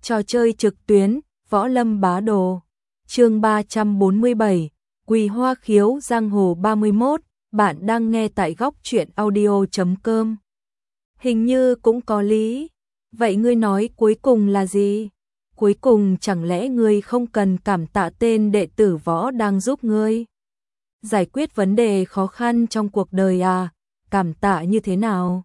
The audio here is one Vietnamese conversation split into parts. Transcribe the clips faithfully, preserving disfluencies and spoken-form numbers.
Trò chơi trực tuyến, Võ Lâm Bá Đồ. Chương ba trăm bốn mươi bảy, Quỳ Hoa Khiếu Giang Hồ ba mươi mốt, bạn đang nghe tại Góc Truyện Audio chấm com. Hình như cũng có lý. Vậy ngươi nói cuối cùng là gì? Cuối cùng chẳng lẽ ngươi không cần cảm tạ tên đệ tử võ đang giúp ngươi giải quyết vấn đề khó khăn trong cuộc đời à? Cảm tạ như thế nào?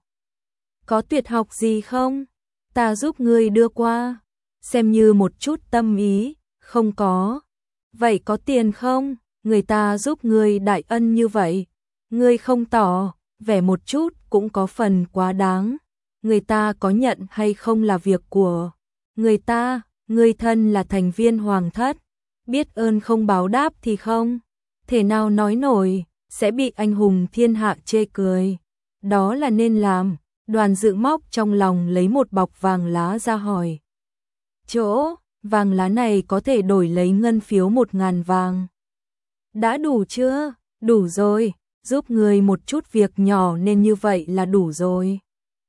Có tuyệt học gì không? Ta giúp ngươi đưa qua, xem như một chút tâm ý. Không có. Vậy có tiền không? Người ta giúp ngươi đại ân như vậy, ngươi không tỏ vẻ một chút cũng có phần quá đáng. Người ta có nhận hay không là việc của người ta, ngươi thân là thành viên hoàng thất, biết ơn không báo đáp thì không thể nào nói nổi, sẽ bị anh hùng thiên hạ chê cười. Đó là nên làm. Đoàn Dự móc trong lòng lấy một bọc vàng lá ra hỏi. Chỗ, vàng lá này có thể đổi lấy ngân phiếu một ngàn vàng. Đã đủ chưa? Đủ rồi, giúp người một chút việc nhỏ nên như vậy là đủ rồi.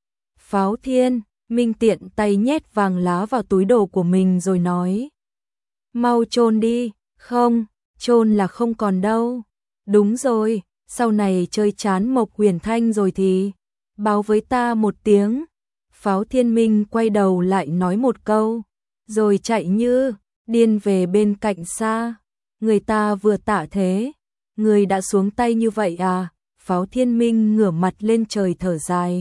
Pháo Thiên, Minh tiện tay nhét vàng lá vào túi đồ của mình rồi nói. Mau chôn đi, không, chôn là không còn đâu. Đúng rồi, sau này chơi chán Mộc Huyền Thanh rồi thì báo với ta một tiếng. Pháo Thiên Minh quay đầu lại nói một câu, rồi chạy như điên về bên cạnh xa. Người ta vừa tạ thế, người đã xuống tay như vậy à? Pháo Thiên Minh ngửa mặt lên trời thở dài.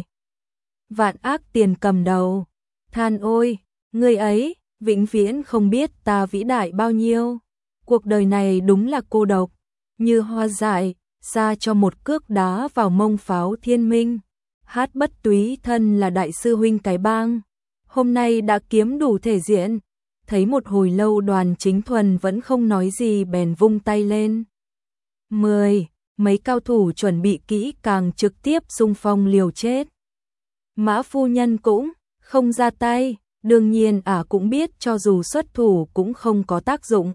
Vạn ác tiền cầm đầu, than ôi, người ấy vĩnh viễn không biết ta vĩ đại bao nhiêu. Cuộc đời này đúng là cô độc, như hoa dại, xa cho một cước đá vào mông Pháo Thiên Minh. Hát Bất Túy thân là đại sư huynh cái bang, hôm nay đã kiếm đủ thể diện. Thấy một hồi lâu Đoàn Chính Thuần vẫn không nói gì bèn vung tay lên. Mười, mấy cao thủ chuẩn bị kỹ càng trực tiếp xung phong liều chết. Mã phu nhân cũng không ra tay, đương nhiên ả à cũng biết cho dù xuất thủ cũng không có tác dụng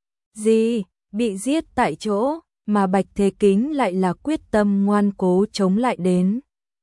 gì, bị giết tại chỗ, mà Bạch Thế Kính lại là quyết tâm ngoan cố chống lại đến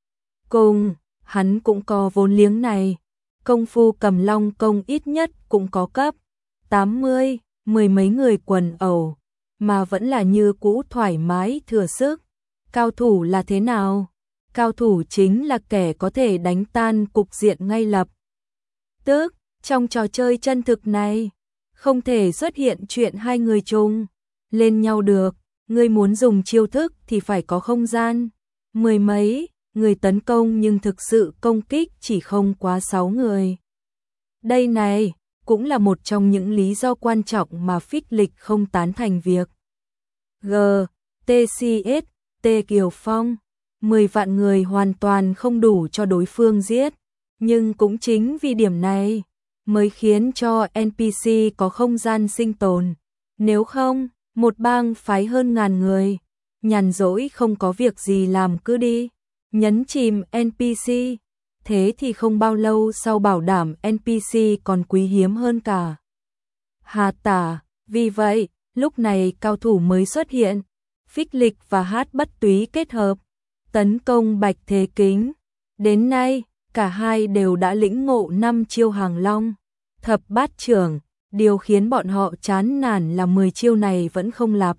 cùng. Hắn cũng có vốn liếng này, công phu Cầm Long công ít nhất cũng có cấp tám mươi, mười mấy người quần ẩu, mà vẫn là như cũ thoải mái thừa sức. Cao thủ là thế nào? Cao thủ chính là kẻ có thể đánh tan cục diện ngay lập tức. Trong trò chơi chân thực này, không thể xuất hiện chuyện hai người chung lên nhau được. Ngươi muốn dùng chiêu thức thì phải có không gian. Mười mấy người tấn công nhưng thực sự công kích chỉ không quá sáu người. Đây này, cũng là một trong những lý do quan trọng mà Phích Lịch không tán thành việc G, T C S, T Kiều Phong. Mười vạn người hoàn toàn không đủ cho đối phương giết. Nhưng cũng chính vì điểm này mới khiến cho en pê xê có không gian sinh tồn. Nếu không, một bang phái hơn ngàn người, nhàn rỗi không có việc gì làm cứ đi nhấn chìm en pê xê. Thế thì không bao lâu sau bảo đảm en pê xê còn quý hiếm hơn cả Hà Tả. Vì vậy, lúc này cao thủ mới xuất hiện. Phích Lịch và Hát Bất Túy kết hợp tấn công Bạch Thế Kính. Đến nay, cả hai đều đã lĩnh ngộ năm chiêu Hàng Long Thập Bát Chưởng. Điều khiến bọn họ chán nản là mười chiêu này vẫn không lặp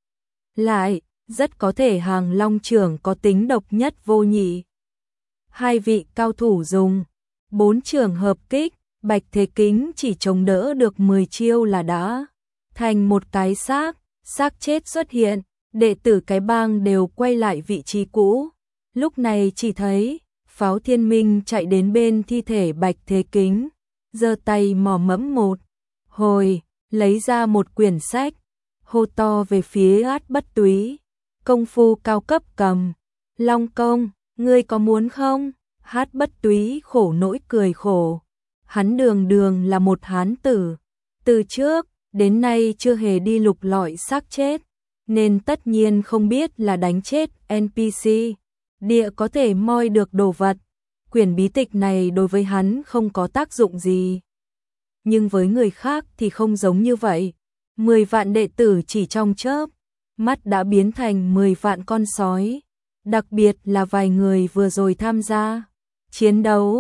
lại, rất có thể Hàng Long Chưởng có tính độc nhất vô nhị. Hai vị cao thủ dùng bốn chưởng hợp kích, Bạch Thế Kính chỉ chống đỡ được mười chiêu là đã thành một cái xác, xác chết xuất hiện. Đệ tử cái bang đều quay lại vị trí cũ. Lúc này chỉ thấy Pháo Thiên Minh chạy đến bên thi thể Bạch Thế Kính, giơ tay mò mẫm một hồi, lấy ra một quyển sách, hô to về phía Hát Bất Túy. Công phu cao cấp Cầm Long công, ngươi có muốn không? Hát Bất Túy khổ nỗi cười khổ. Hắn đường đường là một hán tử, từ trước đến nay chưa hề đi lục lọi xác chết, nên tất nhiên không biết là đánh chết en pê xê, địa có thể moi được đồ vật. Quyển bí tịch này đối với hắn không có tác dụng gì. Nhưng với người khác thì không giống như vậy. Mười vạn đệ tử chỉ trong chớp mắt đã biến thành mười vạn con sói. Đặc biệt là vài người vừa rồi tham gia chiến đấu,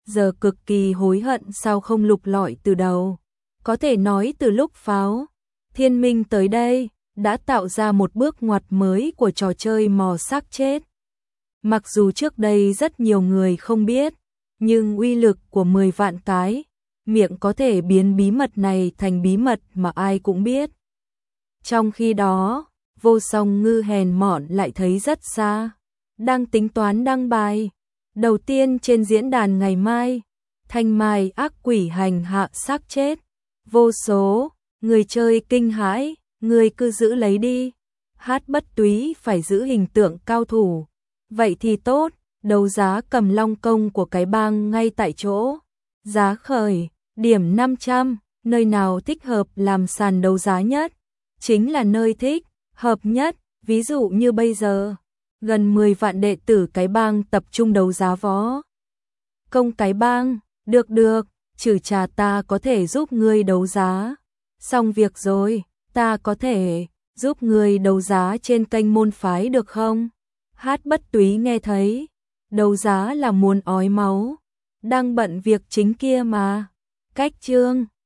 giờ cực kỳ hối hận sao không lục lọi từ đầu. Có thể nói từ lúc Pháo Thiên Minh tới đây, đã tạo ra một bước ngoặt mới của trò chơi mò xác chết. Mặc dù trước đây rất nhiều người không biết, nhưng uy lực của mười vạn cái miệng có thể biến bí mật này thành bí mật mà ai cũng biết. Trong khi đó, Vô Song Ngư hèn mọn lại thấy rất xa, đang tính toán đăng bài đầu tiên trên diễn đàn ngày mai, Thanh Mai ác quỷ hành hạ xác chết. Vô số người chơi kinh hãi, người cứ giữ lấy đi. Hát Bất Túy phải giữ hình tượng cao thủ. Vậy thì tốt, đấu giá Cầm Long công của cái bang ngay tại chỗ. Giá khởi, điểm năm trăm, nơi nào thích hợp làm sàn đấu giá nhất? Chính là nơi thích, hợp nhất, ví dụ như bây giờ. Gần mười vạn đệ tử cái bang tập trung đấu giá võ công cái bang, được được, trừ trà ta có thể giúp ngươi đấu giá. Xong việc rồi, ta có thể giúp ngươi đấu giá trên kênh môn phái được không? Hát Bất Túy nghe thấy, đấu giá là muốn ói máu, đang bận việc chính kia mà. Cách chương